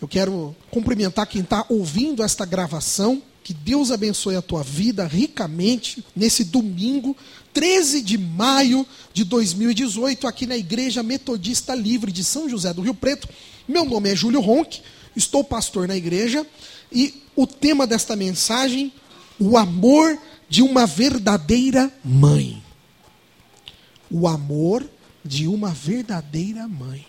Eu quero cumprimentar quem está ouvindo esta gravação. Que Deus abençoe a tua vida ricamente nesse domingo, 13 de maio de 2018, aqui na Igreja Metodista Livre de São José do Rio Preto. Meu nome é Júlio Ronck, estou pastor na igreja, e o tema desta mensagem, o amor de uma verdadeira mãe. O amor de uma verdadeira mãe.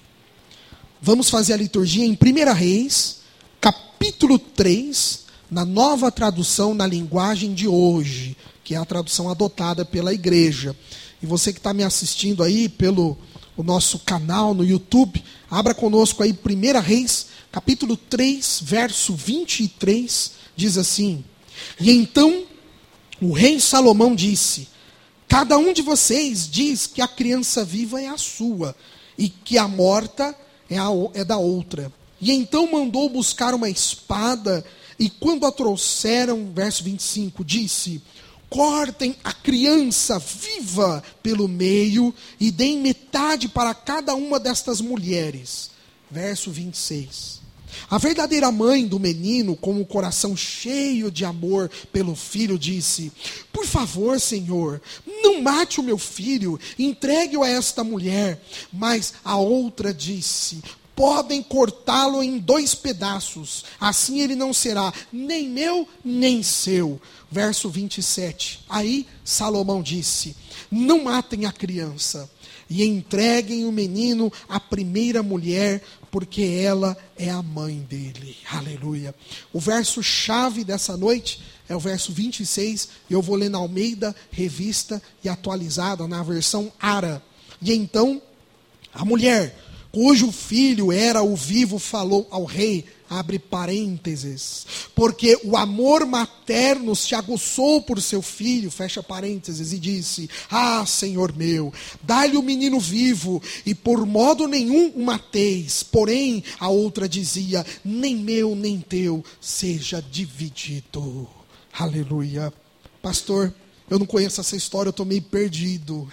Vamos fazer a liturgia em 1 Reis, capítulo 3, na nova tradução, na linguagem de hoje, que é a tradução adotada pela igreja. E você que está me assistindo aí pelo o nosso canal no YouTube, abra conosco aí 1 Reis, capítulo 3, verso 23, diz assim: E então o rei Salomão disse: Cada um de vocês diz que a criança viva é a sua, e que a morta é da outra. E então mandou buscar uma espada, e quando a trouxeram, verso 25, disse: Cortem a criança viva pelo meio e deem metade para cada uma destas mulheres. Verso 26. A verdadeira mãe do menino, com o coração cheio de amor pelo filho, disse: Por favor, Senhor, não mate o meu filho, entregue-o a esta mulher. Mas a outra disse: Podem cortá-lo em 2 pedaços, assim ele não será nem meu, nem seu. Verso 27. Aí Salomão disse: Não matem a criança, e entreguem o menino à primeira mulher, porque ela é a mãe dele. Aleluia. O verso-chave dessa noite é o verso 26, e eu vou ler na Almeida, revista e atualizada, na versão ARA. E então, a mulher, cujo filho era o vivo, falou ao rei, abre parênteses, porque o amor materno se aguçou por seu filho, fecha parênteses, e disse: Ah, Senhor meu, dá-lhe o menino vivo, e por modo nenhum o mateis. Porém, a outra dizia: Nem meu, nem teu, seja dividido. Aleluia. Pastor, eu não conheço essa história, eu estou meio perdido.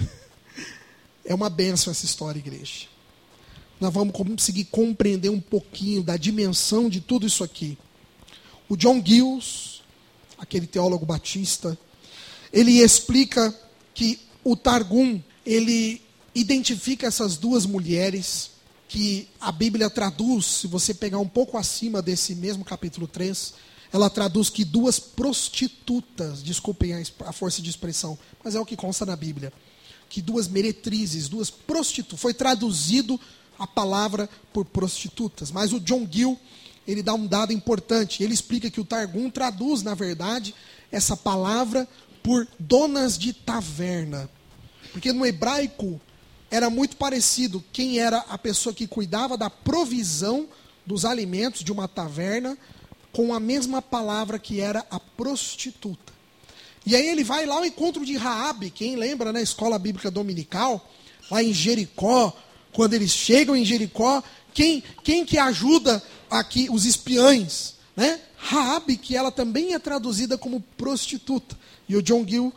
É uma bênção essa história, igreja. Nós vamos conseguir compreender um pouquinho da dimensão de tudo isso aqui. O John Gills, aquele teólogo batista, ele explica que o Targum, ele identifica essas 2 mulheres que a Bíblia traduz, se você pegar um pouco acima desse mesmo capítulo 3, ela traduz que 2 prostitutas, desculpem a força de expressão, mas é o que consta na Bíblia, que 2 meretrizes, 2 prostitutas, foi traduzido a palavra por prostitutas. Mas o John Gill, ele dá um dado importante. Ele explica que o Targum traduz, na verdade, essa palavra por donas de taverna. Porque no hebraico era muito parecido quem era a pessoa que cuidava da provisão dos alimentos de uma taverna com a mesma palavra que era a prostituta. E aí ele vai lá ao encontro de Raabe, quem lembra, na escola bíblica dominical, lá em Jericó. Quando eles chegam em Jericó, quem que ajuda aqui os espiões? Né? Raabe, que ela também é traduzida como prostituta. E o John Gill,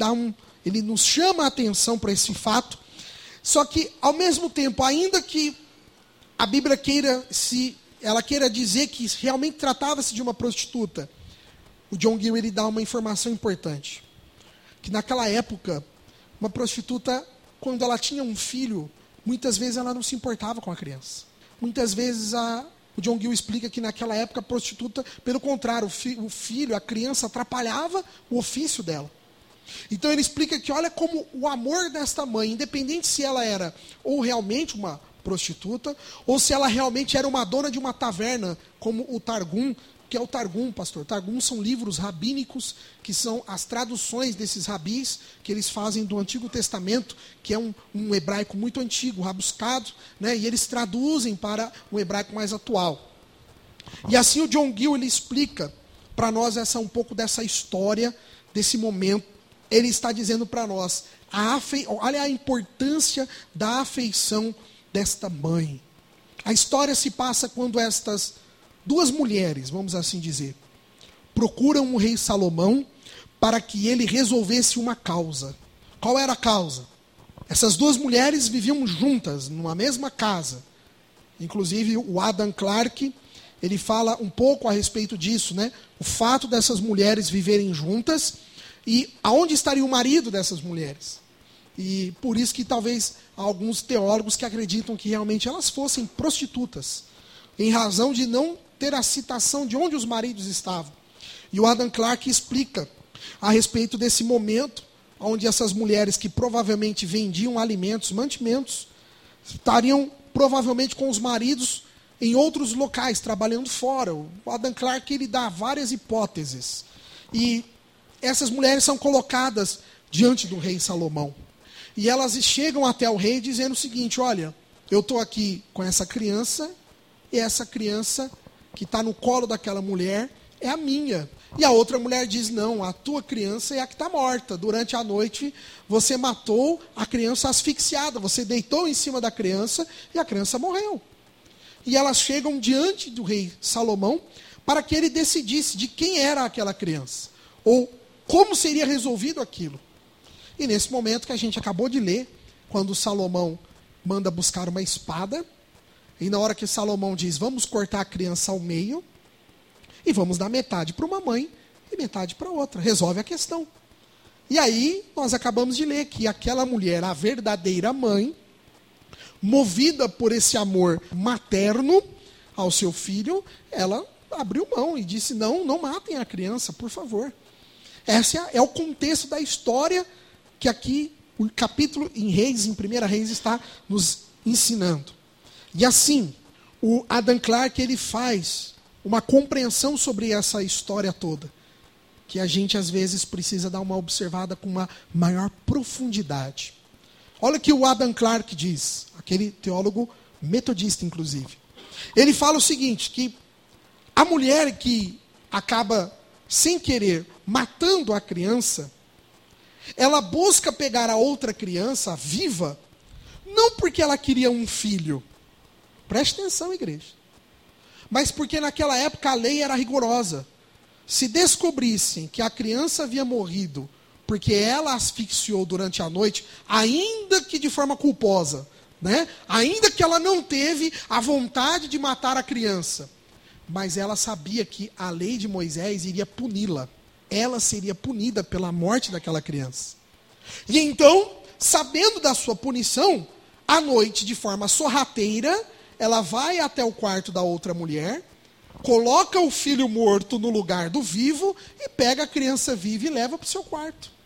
ele nos chama a atenção para esse fato. Só que, ao mesmo tempo, ainda que a Bíblia queira dizer que realmente tratava-se de uma prostituta, o John Gill, ele dá uma informação importante. Que naquela época, uma prostituta, quando ela tinha um filho, muitas vezes ela não se importava com a criança. Muitas vezes o John Gill explica que naquela época a prostituta, pelo contrário, o filho, a criança, atrapalhava o ofício dela. Então ele explica que olha como o amor desta mãe, independente se ela era ou realmente uma prostituta, ou se ela realmente era uma dona de uma taverna, como o Targum, que é o Targum, pastor. Targum são livros rabínicos, que são as traduções desses rabis, que eles fazem do Antigo Testamento, que é um hebraico muito antigo, rabuscado, né? E eles traduzem para um hebraico mais atual. E assim o John Gill, ele explica para nós um pouco dessa história, desse momento. Ele está dizendo para nós, olha a importância da afeição desta mãe. A história se passa quando estas 2 mulheres, vamos assim dizer, procuram o rei Salomão para que ele resolvesse uma causa. Qual era a causa? Essas 2 mulheres viviam juntas, numa mesma casa. Inclusive o Adam Clarke, ele fala um pouco a respeito disso, né? O fato dessas mulheres viverem juntas e aonde estaria o marido dessas mulheres. E por isso que talvez há alguns teólogos que acreditam que realmente elas fossem prostitutas, em razão de não ter a citação de onde os maridos estavam. E o Adam Clarke explica a respeito desse momento, onde essas mulheres que provavelmente vendiam alimentos, mantimentos, estariam provavelmente com os maridos em outros locais, trabalhando fora. O Adam Clarke ele dá várias hipóteses. E essas mulheres são colocadas diante do rei Salomão. E elas chegam até o rei dizendo o seguinte: olha, eu estou aqui com essa criança, e essa criança que está no colo daquela mulher é a minha. E a outra mulher diz: não, a tua criança é a que está morta. Durante a noite você matou a criança asfixiada, você deitou em cima da criança e a criança morreu. E elas chegam diante do rei Salomão para que ele decidisse de quem era aquela criança, ou como seria resolvido aquilo. E nesse momento que a gente acabou de ler, quando Salomão manda buscar uma espada, e na hora que Salomão diz: vamos cortar a criança ao meio, e vamos dar metade para uma mãe e metade para outra. Resolve a questão. E aí nós acabamos de ler que aquela mulher, a verdadeira mãe, movida por esse amor materno ao seu filho, ela abriu mão e disse: não, não matem a criança, por favor. Esse é o contexto da história que aqui o capítulo em Reis, em 1 Reis, está nos ensinando. E assim, o Adam Clarke ele faz uma compreensão sobre essa história toda, que a gente às vezes precisa dar uma observada com uma maior profundidade. Olha o que o Adam Clarke diz, aquele teólogo metodista, inclusive. Ele fala o seguinte, que a mulher que acaba, sem querer, matando a criança, ela busca pegar a outra criança viva, não porque ela queria um filho. Preste atenção, igreja. Mas porque naquela época a lei era rigorosa. Se descobrissem que a criança havia morrido porque ela asfixiou durante a noite, ainda que de forma culposa, né? Ainda que ela não teve a vontade de matar a criança, mas ela sabia que a lei de Moisés iria puni-la. Ela seria punida pela morte daquela criança. E então, sabendo da sua punição, à noite, de forma sorrateira, ela vai até o quarto da outra mulher, coloca o filho morto no lugar do vivo e pega a criança viva e leva para o seu quarto.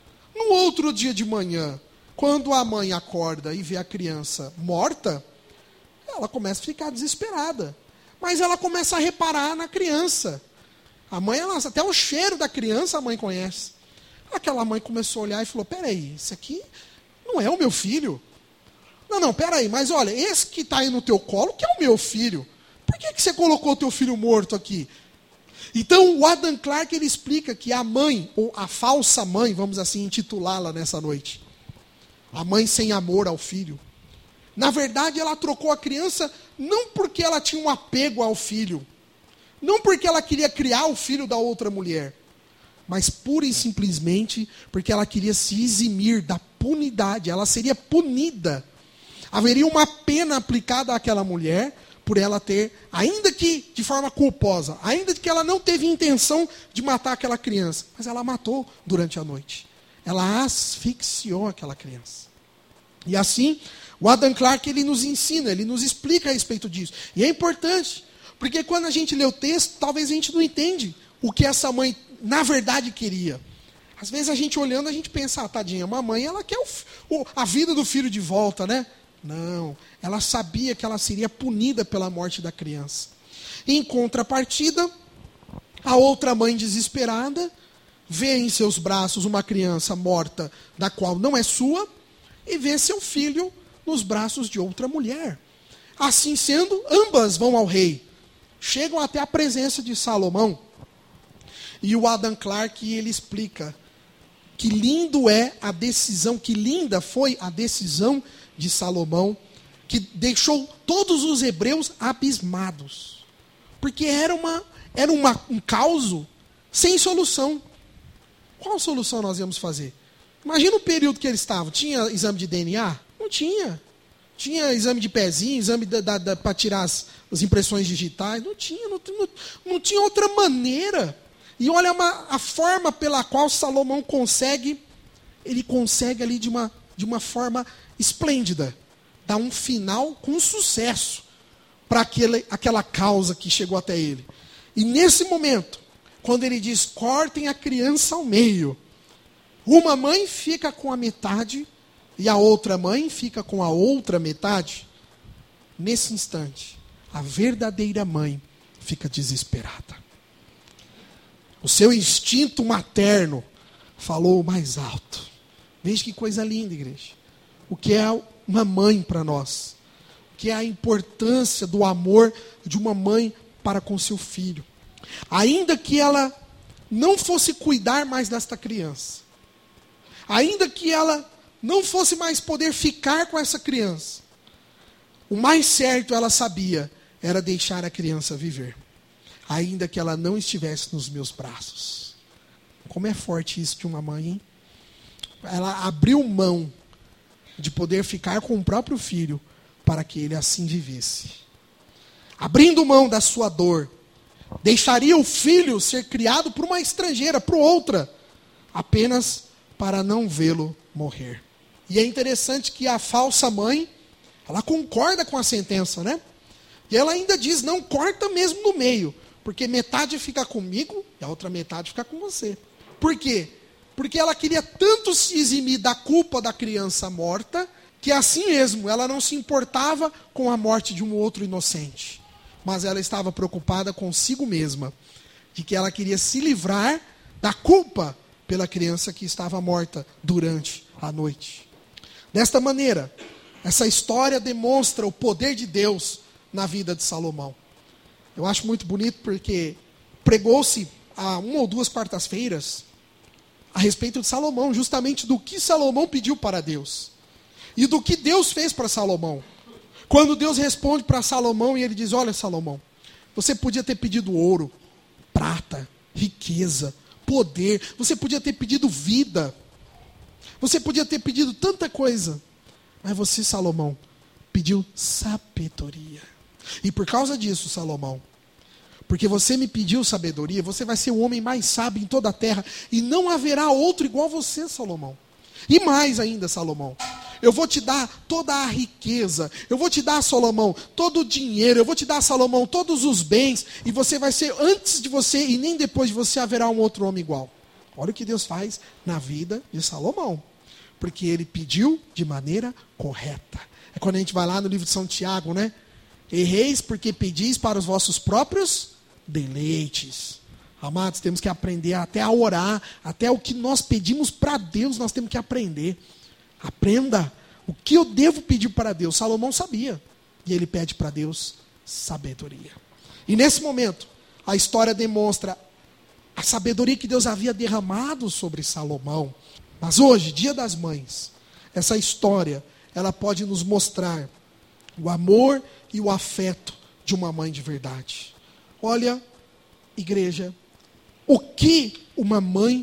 No outro dia de manhã, quando a mãe acorda e vê a criança morta, ela começa a ficar desesperada. Mas ela começa a reparar na criança. A mãe, até o cheiro da criança a mãe conhece. Aquela mãe começou a olhar e falou: peraí, esse aqui não é o meu filho? Não, peraí, mas olha, esse que está aí no teu colo, que é o meu filho. Por que você colocou o teu filho morto aqui? Então, o Adam Clarke ele explica que a mãe, ou a falsa mãe, vamos assim intitulá-la nessa noite, a mãe sem amor ao filho, na verdade ela trocou a criança não porque ela tinha um apego ao filho, não porque ela queria criar o filho da outra mulher, mas pura e simplesmente porque ela queria se eximir da punidade. Ela seria punida. Haveria uma pena aplicada àquela mulher por ela ter, ainda que de forma culposa, ainda que ela não teve intenção de matar aquela criança, mas ela matou durante a noite. Ela asfixiou aquela criança. E assim, o Adam Clarke ele nos ensina, ele nos explica a respeito disso. E é importante, porque quando a gente lê o texto, talvez a gente não entende o que essa mãe na verdade queria. Às vezes a gente olhando, a gente pensa: tadinha, uma mãe, ela quer a vida do filho de volta, né? Não, ela sabia que ela seria punida pela morte da criança. Em contrapartida, a outra mãe desesperada vê em seus braços uma criança morta, da qual não é sua, e vê seu filho nos braços de outra mulher. Assim sendo, ambas vão ao rei, chegam até a presença de Salomão. E o Adam Clarke ele explica que lindo é a decisão, que linda foi a decisão de Salomão, que deixou todos os hebreus abismados. Porque era um caos sem solução. Qual solução nós íamos fazer? Imagina o período que eles estavam. Tinha exame de DNA? Não tinha. tinha exame de pezinho, exame para tirar as impressões digitais. Não tinha outra maneira. E olha a forma pela qual Salomão consegue, ele consegue ali de uma forma esplêndida, dar um final com sucesso para aquela causa que chegou até ele. E nesse momento, quando ele diz, cortem a criança ao meio, uma mãe fica com a metade e a outra mãe fica com a outra metade. Nesse instante, a verdadeira mãe fica desesperada. O seu instinto materno falou mais alto. Veja que coisa linda, igreja. O que é uma mãe para nós? O que é a importância do amor de uma mãe para com seu filho? Ainda que ela não fosse cuidar mais desta criança, ainda que ela não fosse mais poder ficar com essa criança, o mais certo ela sabia era deixar a criança viver, ainda que ela não estivesse nos meus braços. Como é forte isso de uma mãe, hein? Ela abriu mão de poder ficar com o próprio filho para que ele assim vivesse. Abrindo mão da sua dor, deixaria o filho ser criado por uma estrangeira, por outra, apenas para não vê-lo morrer. E é interessante que a falsa mãe, ela concorda com a sentença, né? E ela ainda diz, não corta mesmo no meio, porque metade fica comigo e a outra metade fica com você. Por quê? Porque ela queria tanto se eximir da culpa da criança morta, que assim mesmo ela não se importava com a morte de um outro inocente. Mas ela estava preocupada consigo mesma, de que ela queria se livrar da culpa pela criança que estava morta durante a noite. Desta maneira, essa história demonstra o poder de Deus na vida de Salomão. Eu acho muito bonito porque pregou-se há 1 ou 2 quartas-feiras a respeito de Salomão, justamente do que Salomão pediu para Deus e do que Deus fez para Salomão. Quando Deus responde para Salomão e ele diz, olha Salomão, você podia ter pedido ouro, prata, riqueza, poder, você podia ter pedido vida, você podia ter pedido tanta coisa, mas você, Salomão, pediu sabedoria. E por causa disso, Salomão, porque você me pediu sabedoria, você vai ser o homem mais sábio em toda a terra, e não haverá outro igual você, Salomão. E mais ainda, Salomão, eu vou te dar toda a riqueza, eu vou te dar, Salomão, todo o dinheiro, eu vou te dar, Salomão, todos os bens, e você vai ser, antes de você e nem depois de você, haverá um outro homem igual. Olha o que Deus faz na vida de Salomão, porque ele pediu de maneira correta. É quando a gente vai lá no livro de São Tiago, né? Erreis porque pedis para os vossos próprios deleites. Amados, temos que aprender até a orar, até o que nós pedimos para Deus, nós temos que aprender. Aprenda o que eu devo pedir para Deus. Salomão sabia, e ele pede para Deus sabedoria. E nesse momento, a história demonstra a sabedoria que Deus havia derramado sobre Salomão. Mas hoje, Dia das Mães, essa história, ela pode nos mostrar o amor e o afeto de uma mãe de verdade. Olha, igreja, o que uma mãe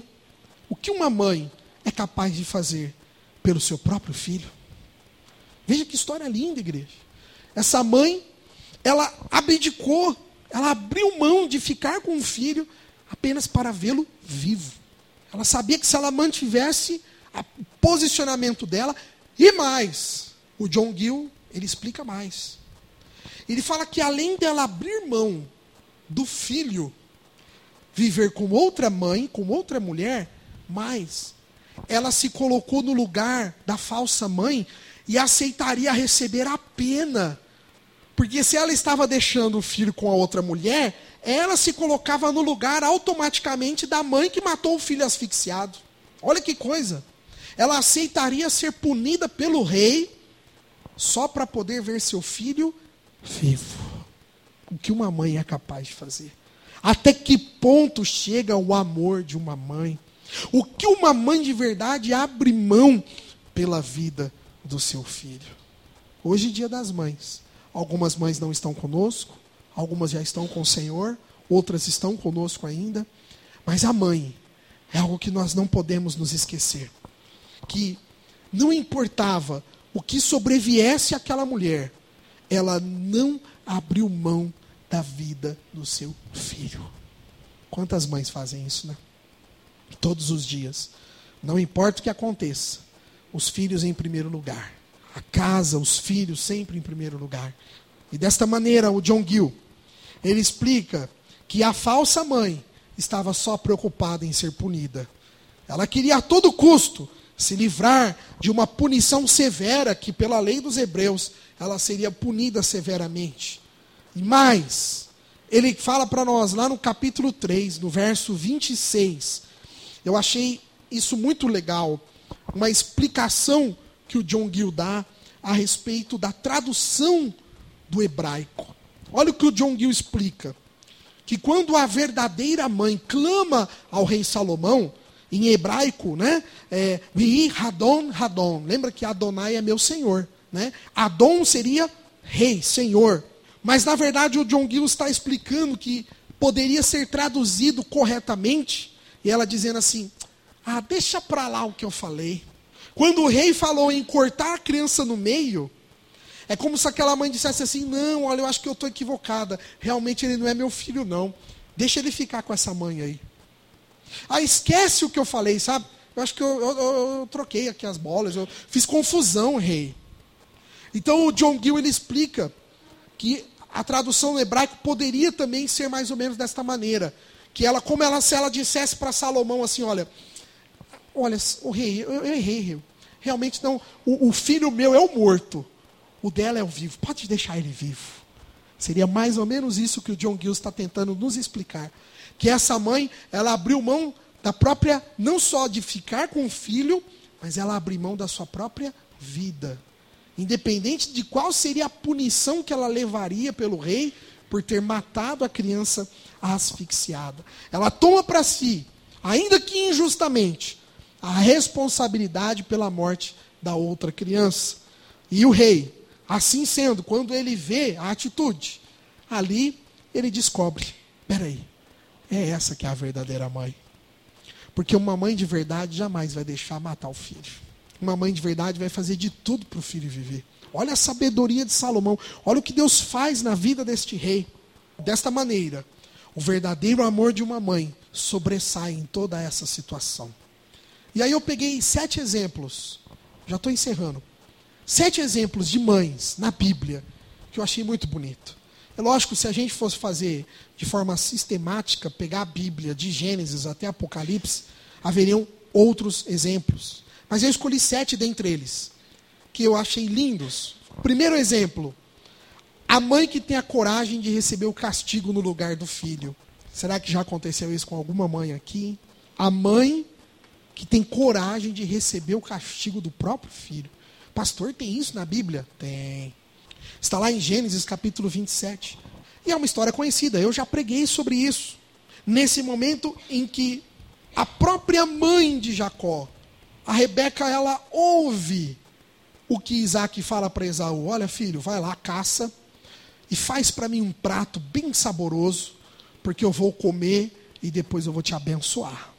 é capaz de fazer pelo seu próprio filho? Veja que história linda, igreja. Essa mãe, ela abdicou, ela abriu mão de ficar com o filho apenas para vê-lo vivo. Ela sabia que se ela mantivesse o posicionamento dela, e mais, o John Gill, ele explica mais. Ele fala que além dela abrir mão do filho, viver com outra mãe, com outra mulher, mas ela se colocou no lugar da falsa mãe e aceitaria receber a pena. Porque se ela estava deixando o filho com a outra mulher, ela se colocava no lugar automaticamente da mãe que matou o filho asfixiado. Olha que coisa. Ela aceitaria ser punida pelo rei só para poder ver seu filho vivo. O que uma mãe é capaz de fazer? Até que ponto chega o amor de uma mãe? O que uma mãe de verdade abre mão pela vida do seu filho? Hoje é Dia das Mães. Algumas mães não estão conosco, algumas já estão com o Senhor, outras estão conosco ainda. Mas a mãe é algo que nós não podemos nos esquecer. Que não importava o que sobreviesse àquela mulher, ela não abriu mão da vida do seu filho. Quantas mães fazem isso, né? Todos os dias. Não importa o que aconteça, os filhos em primeiro lugar. A casa, os filhos sempre em primeiro lugar. E desta maneira, o John Gill, ele explica que a falsa mãe estava só preocupada em ser punida. Ela queria a todo custo se livrar de uma punição severa, que pela lei dos hebreus, ela seria punida severamente. E mais, ele fala para nós, lá no capítulo 3, no verso 26, eu achei isso muito legal, uma explicação que o John Gill dá a respeito da tradução do hebraico. Olha o que o John Gill explica, que quando a verdadeira mãe clama ao rei Salomão, em hebraico, né? Vihi Hadon Hadon. Lembra que Adonai é meu senhor, né? Adon seria rei, senhor. Mas na verdade o John Gill está explicando que poderia ser traduzido corretamente, e ela dizendo assim: deixa para lá o que eu falei. Quando o rei falou em cortar a criança no meio, é como se aquela mãe dissesse assim: não, olha, eu acho que eu estou equivocada. Realmente ele não é meu filho, não. Deixa ele ficar com essa mãe aí. Esquece o que eu falei, sabe? Eu acho que eu troquei aqui as bolas, eu fiz confusão, rei. Então o John Gill, ele explica que a tradução no hebraico poderia também ser mais ou menos desta maneira. Que ela, se ela dissesse para Salomão assim: olha, o rei, eu errei, rei. Realmente não, o filho meu é o morto. O dela é o vivo. Pode deixar ele vivo. Seria mais ou menos isso que o John Gill está tentando nos explicar. Que essa mãe, ela abriu mão da própria, não só de ficar com o filho, mas ela abriu mão da sua própria vida. Independente de qual seria a punição que ela levaria pelo rei por ter matado a criança asfixiada. Ela toma para si, ainda que injustamente, a responsabilidade pela morte da outra criança. E o rei, assim sendo, quando ele vê a atitude, ali ele descobre: peraí, é essa que é a verdadeira mãe. Porque uma mãe de verdade jamais vai deixar matar o filho. Uma mãe de verdade vai fazer de tudo para o filho viver. Olha a sabedoria de Salomão. Olha o que Deus faz na vida deste rei. Desta maneira, o verdadeiro amor de uma mãe sobressai em toda essa situação. E aí eu peguei 7 exemplos. Já estou encerrando. 7 exemplos de mães na Bíblia que eu achei muito bonito. É lógico, se a gente fosse fazer de forma sistemática, pegar a Bíblia de Gênesis até Apocalipse, haveriam outros exemplos. Mas eu escolhi 7 dentre eles, que eu achei lindos. Primeiro exemplo, a mãe que tem a coragem de receber o castigo no lugar do filho. Será que já aconteceu isso com alguma mãe aqui? A mãe que tem coragem de receber o castigo do próprio filho. Pastor, tem isso na Bíblia? Tem. Está lá em Gênesis capítulo 27. E é uma história conhecida, eu já preguei sobre isso. Nesse momento em que a própria mãe de Jacó, a Rebeca, ela ouve o que Isaac fala para Esaú: olha, filho, vai lá, caça e faz para mim um prato bem saboroso, porque eu vou comer e depois eu vou te abençoar.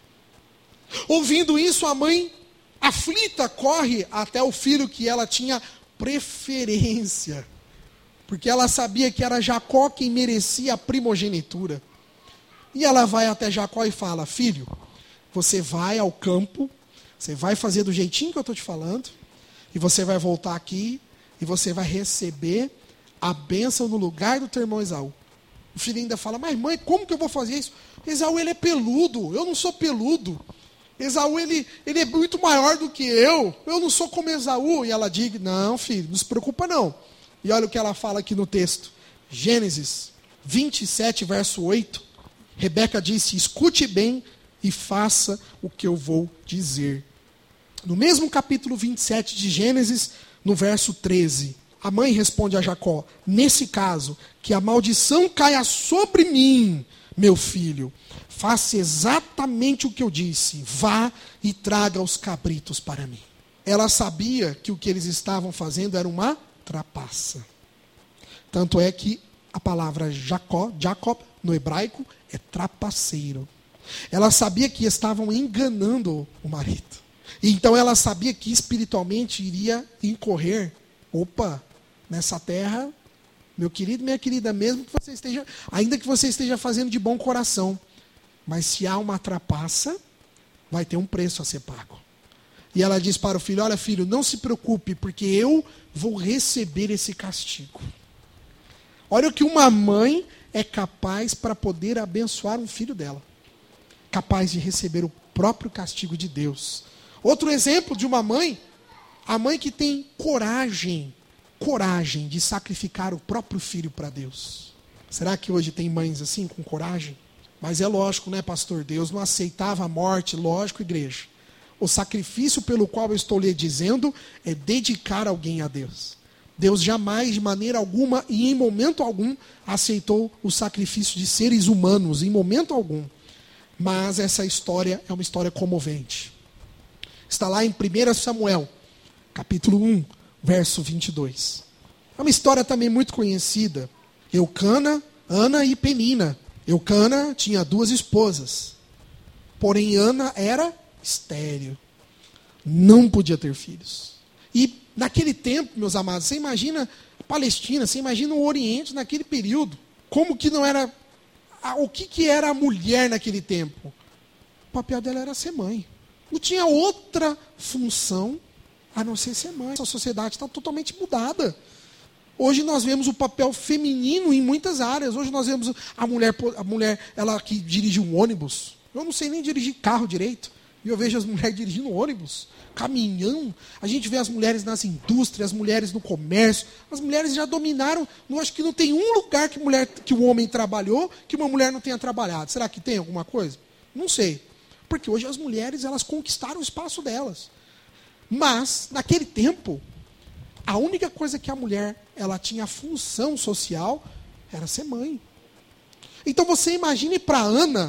Ouvindo isso, a mãe, aflita, corre até o filho que ela tinha preferência, porque ela sabia que era Jacó quem merecia a primogenitura. E ela vai até Jacó e fala: filho, você vai ao campo, você vai fazer do jeitinho que eu estou te falando, e você vai voltar aqui, e você vai receber a bênção no lugar do teu irmão Esaú. O filho ainda fala: mas mãe, como que eu vou fazer isso? Esaú, ele é peludo, eu não sou peludo. Esaú, ele é muito maior do que eu não sou como Esaú. E ela diz: não, filho, não se preocupa não. E olha o que ela fala aqui no texto. Gênesis 27, verso 8. Rebeca disse: escute bem e faça o que eu vou dizer. No mesmo capítulo 27 de Gênesis, no verso 13, a mãe responde a Jacó: nesse caso, que a maldição caia sobre mim, meu filho. Faça exatamente o que eu disse. Vá e traga os cabritos para mim. Ela sabia que o que eles estavam fazendo era uma trapaça. Tanto é que a palavra Jacob, no hebraico, é trapaceiro. Ela sabia que estavam enganando o marido. Então ela sabia que espiritualmente iria incorrer. Opa, nessa terra, meu querido, minha querida, mesmo que você esteja, ainda que você esteja fazendo de bom coração, mas se há uma trapaça, vai ter um preço a ser pago. E ela diz para o filho: olha, filho, não se preocupe, porque eu vou receber esse castigo. Olha o que uma mãe é capaz para poder abençoar um filho dela. Capaz de receber o próprio castigo de Deus. Outro exemplo de uma mãe, a mãe que tem coragem de sacrificar o próprio filho para Deus. Será que hoje tem mães assim, com coragem? Mas é lógico, né, pastor? Deus não aceitava a morte, lógico, igreja. O sacrifício pelo qual eu estou lhe dizendo é dedicar alguém a Deus. Deus jamais, de maneira alguma e em momento algum, aceitou o sacrifício de seres humanos, em momento algum. Mas essa história é uma história comovente. Está lá em 1 Samuel, capítulo 1, verso 22. É uma história também muito conhecida. Eucana, Ana e Penina. Eucana tinha 2 esposas. Porém, Ana era estéril. Não podia ter filhos. E naquele tempo, meus amados, você imagina a Palestina, você imagina o Oriente naquele período. Como que não era... O que era a mulher naquele tempo? O papel dela era ser mãe. Não tinha outra função a não ser mãe. A sociedade está totalmente mudada. Hoje nós vemos o papel feminino em muitas áreas. Hoje nós vemos a mulher ela que dirige um ônibus. Eu não sei nem dirigir carro direito. E eu vejo as mulheres dirigindo ônibus, caminhão. A gente vê as mulheres nas indústrias, as mulheres no comércio. As mulheres já dominaram. Eu acho que não tem um lugar que o homem trabalhou que uma mulher não tenha trabalhado. Será que tem alguma coisa? Não sei. Porque hoje as mulheres elas conquistaram o espaço delas. Mas, naquele tempo, a única coisa que a mulher ela tinha função social era ser mãe. Então você imagine para Ana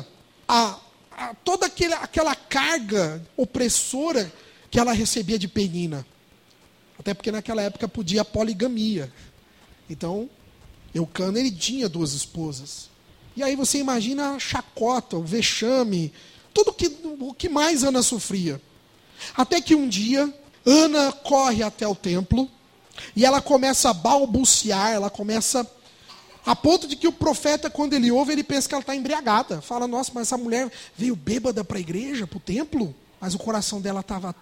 toda aquela carga opressora que ela recebia de Penina. Até porque naquela época podia a poligamia. Então, Eucana ele tinha 2 esposas. E aí você imagina a chacota, o vexame, tudo o que mais Ana sofria. Até que um dia, Ana corre até o templo e ela começa a balbuciar, ela começa... A ponto de que o profeta, quando ele ouve, ele pensa que ela está embriagada. Fala, nossa, mas essa mulher veio bêbada para a igreja, para o templo? Mas o coração dela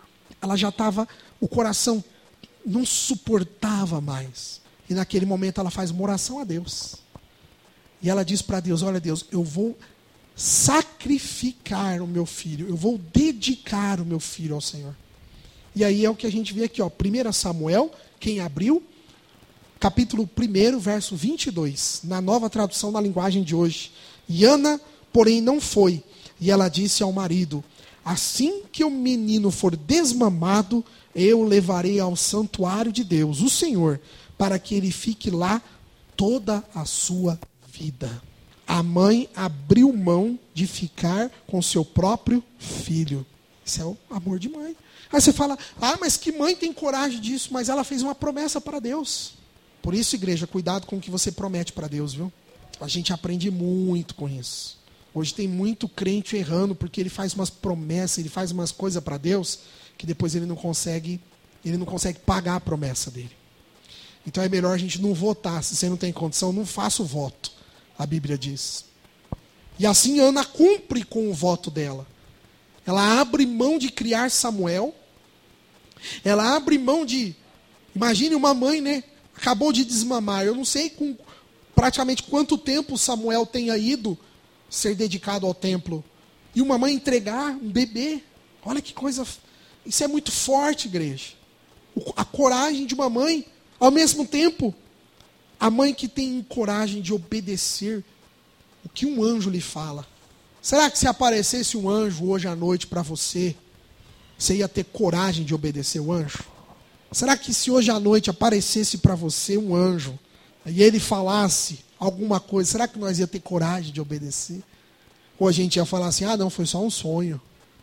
o coração não suportava mais. E naquele momento ela faz uma oração a Deus. E ela diz para Deus, olha Deus, eu vou sacrificar o meu filho, eu vou dedicar o meu filho ao Senhor. E aí é o que a gente vê aqui, 1 Samuel, quem abriu? Capítulo 1, verso 22, na nova tradução na linguagem de hoje. E Ana, porém, não foi. E ela disse ao marido, assim que o menino for desmamado, eu o levarei ao santuário de Deus, o Senhor, para que ele fique lá toda a sua vida. A mãe abriu mão de ficar com seu próprio filho. Isso é o amor de mãe. Aí você fala, mas que mãe tem coragem disso? Mas ela fez uma promessa para Deus. Por isso, igreja, cuidado com o que você promete para Deus, viu? A gente aprende muito com isso. Hoje tem muito crente errando porque ele faz umas promessas, ele faz umas coisas para Deus que depois ele não consegue pagar a promessa dele. Então é melhor a gente não votar. Se você não tem condição, não faça o voto. A Bíblia diz. E assim Ana cumpre com o voto dela. Ela abre mão de criar Samuel. Ela abre mão de... Imagine uma mãe, né? Acabou de desmamar. Eu não sei com praticamente quanto tempo Samuel tenha ido ser dedicado ao templo. E uma mãe entregar um bebê. Olha que coisa... Isso é muito forte, igreja. A coragem de uma mãe. Ao mesmo tempo, a mãe que tem coragem de obedecer o que um anjo lhe fala. Será que se aparecesse um anjo hoje à noite para você, você ia ter coragem de obedecer o anjo? Será que se hoje à noite aparecesse para você um anjo e ele falasse alguma coisa, será que nós ia ter coragem de obedecer? Ou a gente ia falar assim, não, foi só um sonho.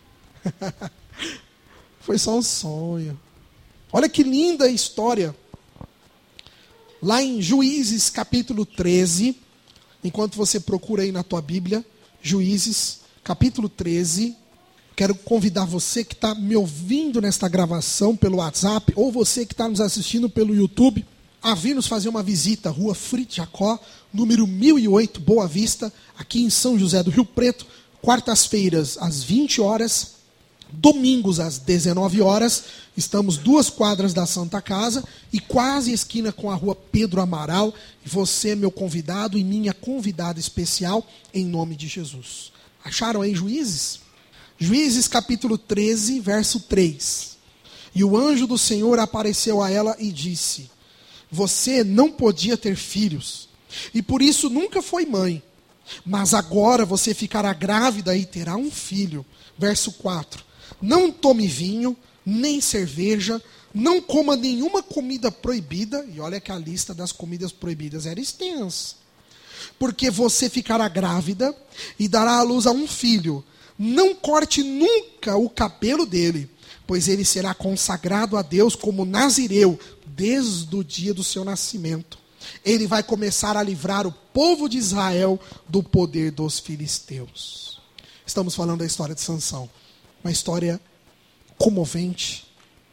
Foi só um sonho. Olha que linda história. Lá em Juízes capítulo 13, enquanto você procura aí na tua Bíblia, Juízes capítulo 13, Quero convidar você que está me ouvindo nesta gravação pelo WhatsApp, ou você que está nos assistindo pelo YouTube, a vir nos fazer uma visita, Rua Frito Jacó, número 1008, Boa Vista, aqui em São José do Rio Preto, quartas-feiras às 20 horas, domingos às 19 horas, estamos 2 quadras da Santa Casa e quase esquina com a Rua Pedro Amaral, e você é meu convidado e minha convidada especial, em nome de Jesus. Acharam aí Juízes? Juízes capítulo 13, verso 3. E o anjo do Senhor apareceu a ela e disse: você não podia ter filhos, e por isso nunca foi mãe, mas agora você ficará grávida e terá um filho. Verso 4. Não tome vinho, nem cerveja, não coma nenhuma comida proibida, e olha que a lista das comidas proibidas era extensa, porque você ficará grávida e dará à luz a um filho. Não corte nunca o cabelo dele, pois ele será consagrado a Deus como nazireu desde o dia do seu nascimento. Ele vai começar a livrar o povo de Israel do poder dos filisteus. Estamos falando da história de Sansão. Uma história comovente,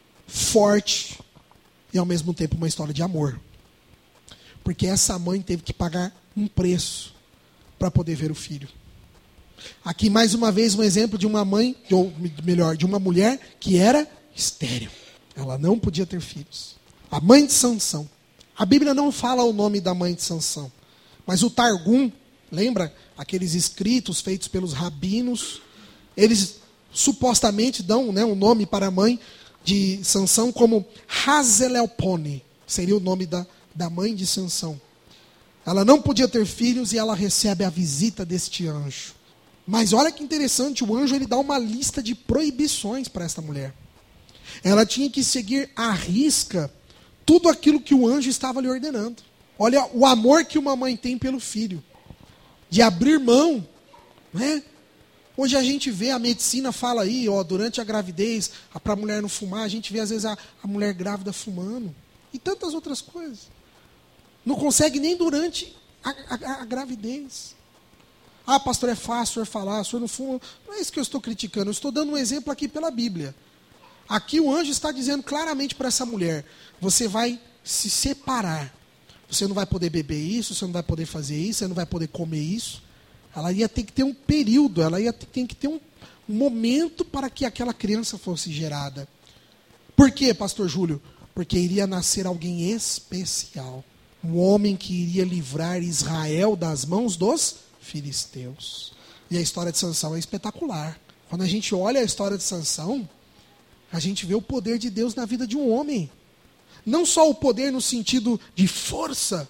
forte e ao mesmo tempo uma história de amor. Porque essa mãe teve que pagar um preço para poder ver o filho. Aqui mais uma vez um exemplo de uma mãe, ou melhor, de uma mulher que era estéril. Ela não podia ter filhos. A mãe de Sansão. A Bíblia não fala o nome da mãe de Sansão, mas o Targum, lembra aqueles escritos feitos pelos rabinos? Eles supostamente dão, um nome para a mãe de Sansão como Hazelelpone, seria o nome da mãe de Sansão. Ela não podia ter filhos e ela recebe a visita deste anjo. Mas olha que interessante, o anjo ele dá uma lista de proibições para esta mulher. Ela tinha que seguir à risca tudo aquilo que o anjo estava lhe ordenando. Olha o amor que uma mãe tem pelo filho, de abrir mão, né? Hoje a gente vê, a medicina fala aí, durante a gravidez, para a mulher não fumar, a gente vê às vezes a mulher grávida fumando, e tantas outras coisas. Não consegue nem durante a gravidez. Ah, pastor, é fácil o senhor falar, o senhor não fuma. Não é isso que eu estou criticando, eu estou dando um exemplo aqui pela Bíblia. Aqui o anjo está dizendo claramente para essa mulher: você vai se separar. Você não vai poder beber isso, você não vai poder fazer isso, você não vai poder comer isso. Ela ia ter que ter um período, ela ia ter que ter um momento para que aquela criança fosse gerada. Por quê, pastor Júlio? Porque iria nascer alguém especial. Um homem que iria livrar Israel das mãos dos filisteus. E a história de Sansão é espetacular. Quando a gente olha a história de Sansão, a gente vê o poder de Deus na vida de um homem. Não só o poder no sentido de força,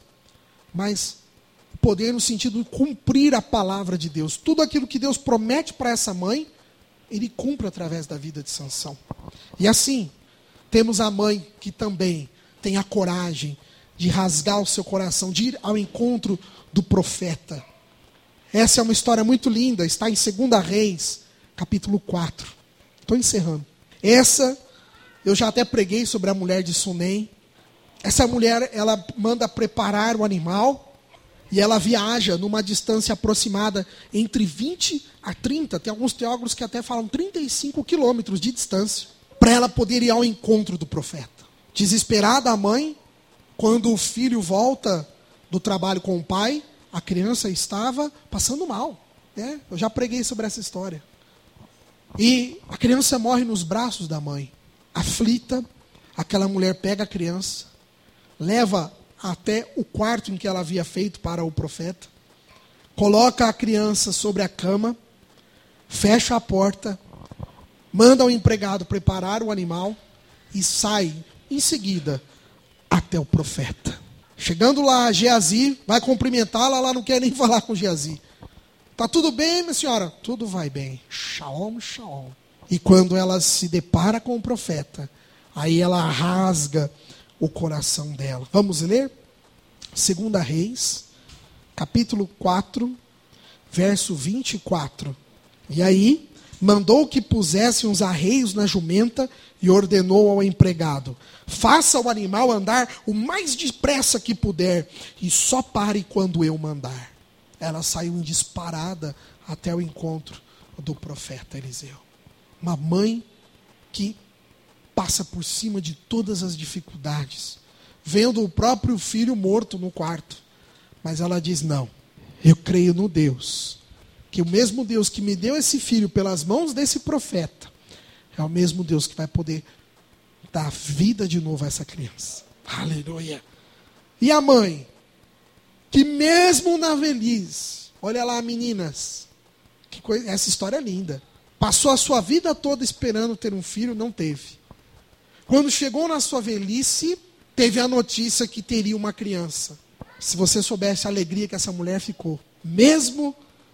mas o poder no sentido de cumprir a palavra de Deus. Tudo aquilo que Deus promete para essa mãe, ele cumpre através da vida de Sansão. E assim, temos a mãe que também tem a coragem de rasgar o seu coração, de ir ao encontro do profeta. Essa é uma história muito linda, está em 2 Reis, capítulo 4. Estou encerrando. Essa, eu já até preguei sobre a mulher de Sunem. Essa mulher, ela manda preparar o animal e ela viaja numa distância aproximada entre 20 a 30, tem alguns teólogos que até falam 35 quilômetros de distância, para ela poder ir ao encontro do profeta. Desesperada a mãe, quando o filho volta do trabalho com o pai, a criança estava passando mal. Eu já preguei sobre essa história. E a criança morre nos braços da mãe. Aflita, aquela mulher pega a criança, leva até o quarto em que ela havia feito para o profeta, coloca a criança sobre a cama, fecha a porta, manda o empregado preparar o animal e sai em seguida até o profeta. Chegando lá, Geazi vai cumprimentá-la, ela não quer nem falar com Geazi. Tá tudo bem, minha senhora? Tudo vai bem. Shalom, shalom. E quando ela se depara com o profeta, aí ela rasga o coração dela. Vamos ler? 2 Reis, capítulo 4, verso 24. E aí, mandou que pusesse uns arreios na jumenta e ordenou ao empregado: faça o animal andar o mais depressa que puder e só pare quando eu mandar. Ela saiu em disparada até o encontro do profeta Eliseu. Uma mãe que passa por cima de todas as dificuldades, vendo o próprio filho morto no quarto. Mas ela diz, não, eu creio no Deus, que o mesmo Deus que me deu esse filho pelas mãos desse profeta, é o mesmo Deus que vai poder dar vida de novo a essa criança. Aleluia. E a mãe, que mesmo na velhice, olha lá, meninas, que coisa, essa história é linda. Passou a sua vida toda esperando ter um filho, não teve. Quando chegou na sua velhice, teve a notícia que teria uma criança. Se você soubesse a alegria que essa mulher ficou. Mesmo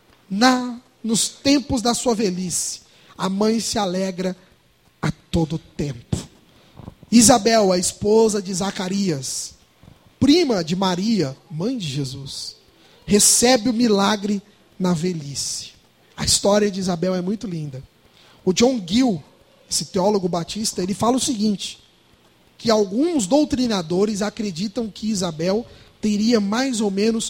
nos tempos da sua velhice, a mãe se alegra a todo tempo. Isabel, a esposa de Zacarias, prima de Maria, mãe de Jesus, recebe o milagre na velhice. A história de Isabel é muito linda. O John Gill, esse teólogo batista, ele fala o seguinte, que alguns doutrinadores acreditam que Isabel teria mais ou menos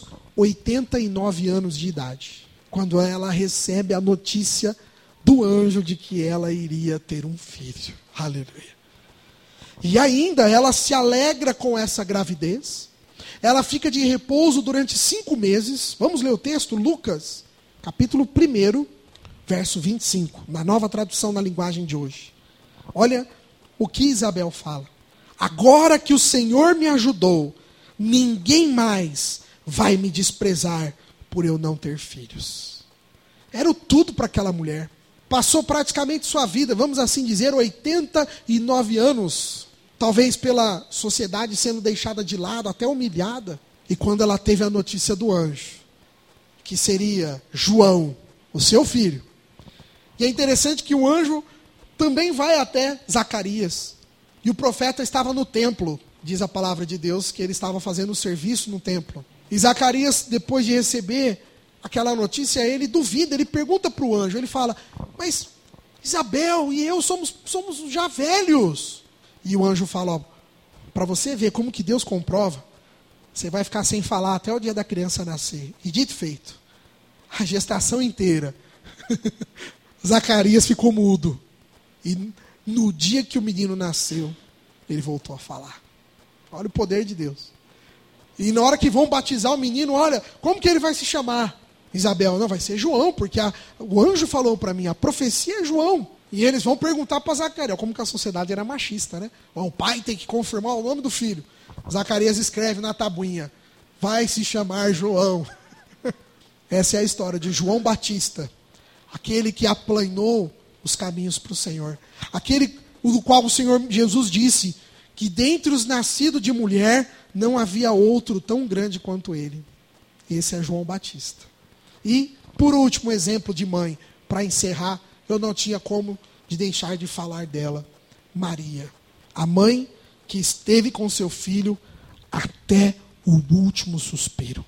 89 anos de idade, quando ela recebe a notícia do anjo de que ela iria ter um filho. Aleluia. E ainda ela se alegra com essa gravidez. Ela fica de repouso durante 5 meses. Vamos ler o texto, Lucas, capítulo 1, verso 25, na nova tradução na linguagem de hoje. Olha o que Isabel fala. Agora que o Senhor me ajudou, ninguém mais vai me desprezar por eu não ter filhos. Era o tudo para aquela mulher. Passou praticamente sua vida, vamos assim dizer, 89 anos, talvez pela sociedade sendo deixada de lado, até humilhada. E quando ela teve a notícia do anjo, que seria João, o seu filho. E é interessante que o anjo também vai até Zacarias. E o profeta estava no templo, diz a palavra de Deus, que ele estava fazendo o serviço no templo. E Zacarias, depois de receber aquela notícia, ele duvida, ele pergunta para o anjo, ele fala, mas Isabel e eu somos já velhos. E o anjo fala, para você ver como que Deus comprova, você vai ficar sem falar até o dia da criança nascer. E dito e feito, a gestação inteira, Zacarias ficou mudo. E no dia que o menino nasceu, ele voltou a falar. Olha o poder de Deus. E na hora que vão batizar o menino, olha, como que ele vai se chamar? Isabel, não, vai ser João, porque o anjo falou para mim, a profecia é João. E eles vão perguntar para Zacarias, como que a sociedade era machista, né? O pai tem que confirmar o nome do filho. Zacarias escreve na tabuinha, vai se chamar João. Essa é a história de João Batista, aquele que aplanou os caminhos para o Senhor. Aquele do qual o Senhor Jesus disse que dentre os nascidos de mulher não havia outro tão grande quanto ele. Esse é João Batista. E, por último, exemplo de mãe, para encerrar, eu não tinha como de deixar de falar dela, Maria. A mãe que esteve com seu filho até o último suspiro.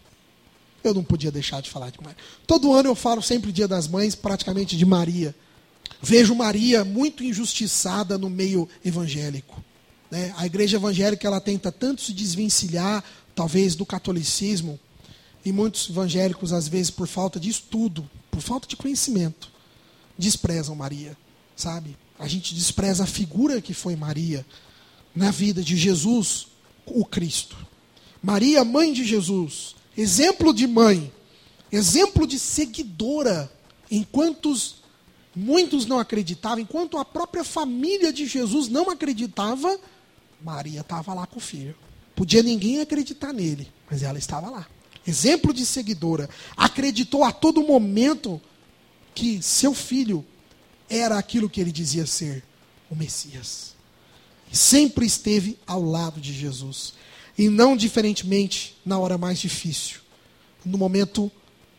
Eu não podia deixar de falar de Maria. Todo ano eu falo sempre Dia das Mães, praticamente de Maria. Vejo Maria muito injustiçada no meio evangélico. Né? A igreja evangélica ela tenta tanto se desvencilhar, talvez, do catolicismo. E muitos evangélicos, às vezes, por falta de estudo, por falta de conhecimento, desprezam Maria, sabe? A gente despreza a figura que foi Maria na vida de Jesus, o Cristo. Maria, mãe de Jesus, exemplo de mãe, exemplo de seguidora, enquanto muitos não acreditavam, enquanto a própria família de Jesus não acreditava, Maria estava lá com o filho. Podia ninguém acreditar nele, mas ela estava lá. Exemplo de seguidora, acreditou a todo momento que seu filho era aquilo que ele dizia ser, o Messias. Sempre esteve ao lado de Jesus. E não diferentemente na hora mais difícil, no momento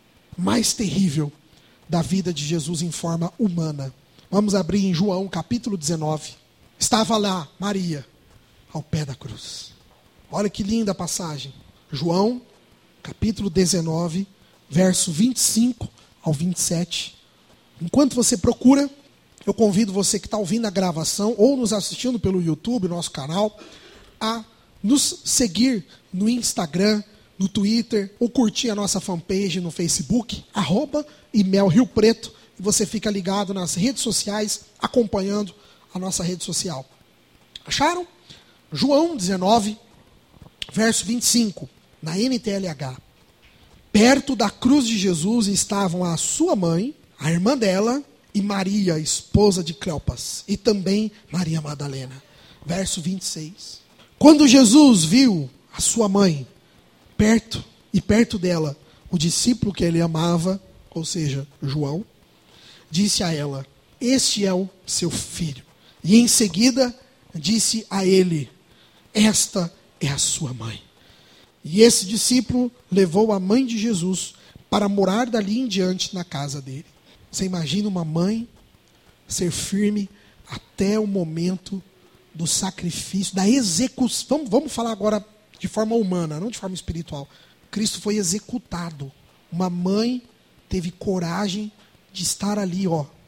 mais terrível da vida de Jesus em forma humana. Vamos abrir em João capítulo 19. Estava lá Maria, ao pé da cruz. Olha que linda a passagem. João capítulo 19, verso 25 ao 27. Enquanto você procura, eu convido você que está ouvindo a gravação ou nos assistindo pelo YouTube, nosso canal, a nos seguir no Instagram, no Twitter, ou curtir a nossa fanpage no Facebook, @ImelRioPreto, e você fica ligado nas redes sociais, acompanhando a nossa rede social. Acharam? João 19, verso 25, na NTLH. Perto da cruz de Jesus estavam a sua mãe, a irmã dela, e Maria, esposa de Cleopas, e também Maria Madalena. Verso 26. Quando Jesus viu a sua mãe perto dela, o discípulo que ele amava, ou seja, João, disse a ela: este é o seu filho. E em seguida disse a ele: esta é a sua mãe. E esse discípulo levou a mãe de Jesus para morar dali em diante na casa dele. Você imagina uma mãe ser firme até o momento do sacrifício, da execução. Vamos falar agora de forma humana, não de forma espiritual. Cristo foi executado. Uma mãe teve coragem de estar ali,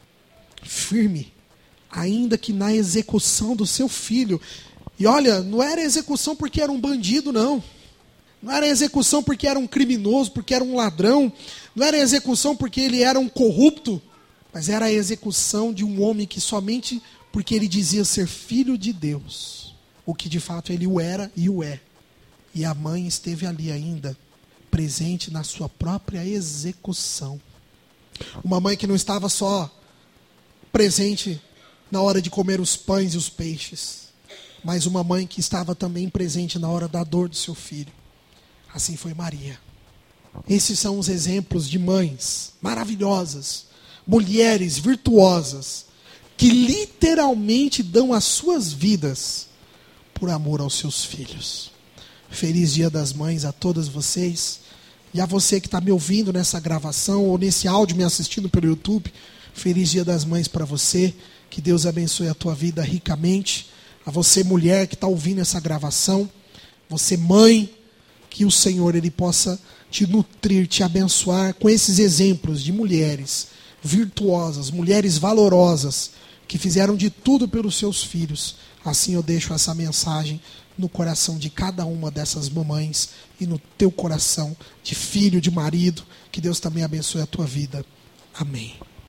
firme, ainda que na execução do seu filho. E olha, não era execução porque era um bandido, não. Não era execução porque era um criminoso, porque era um ladrão. Não era execução porque ele era um corrupto. Mas era a execução de um homem que somente porque ele dizia ser filho de Deus, o que de fato ele o era e o é. E a mãe esteve ali ainda, presente na sua própria execução. Uma mãe que não estava só presente na hora de comer os pães e os peixes, mas uma mãe que estava também presente na hora da dor do seu filho. Assim foi Maria. Esses são os exemplos de mães maravilhosas, mulheres virtuosas, que literalmente dão as suas vidas por amor aos seus filhos. Feliz Dia das Mães a todas vocês. E a você que está me ouvindo nessa gravação ou nesse áudio me assistindo pelo YouTube, feliz Dia das Mães para você. Que Deus abençoe a tua vida ricamente. A você, mulher, que está ouvindo essa gravação. Você, mãe, que o Senhor ele possa te nutrir, te abençoar com esses exemplos de mulheres virtuosas, mulheres valorosas, que fizeram de tudo pelos seus filhos. Assim eu deixo essa mensagem no coração de cada uma dessas mamães e no teu coração de filho, de marido. Que Deus também abençoe a tua vida. Amém.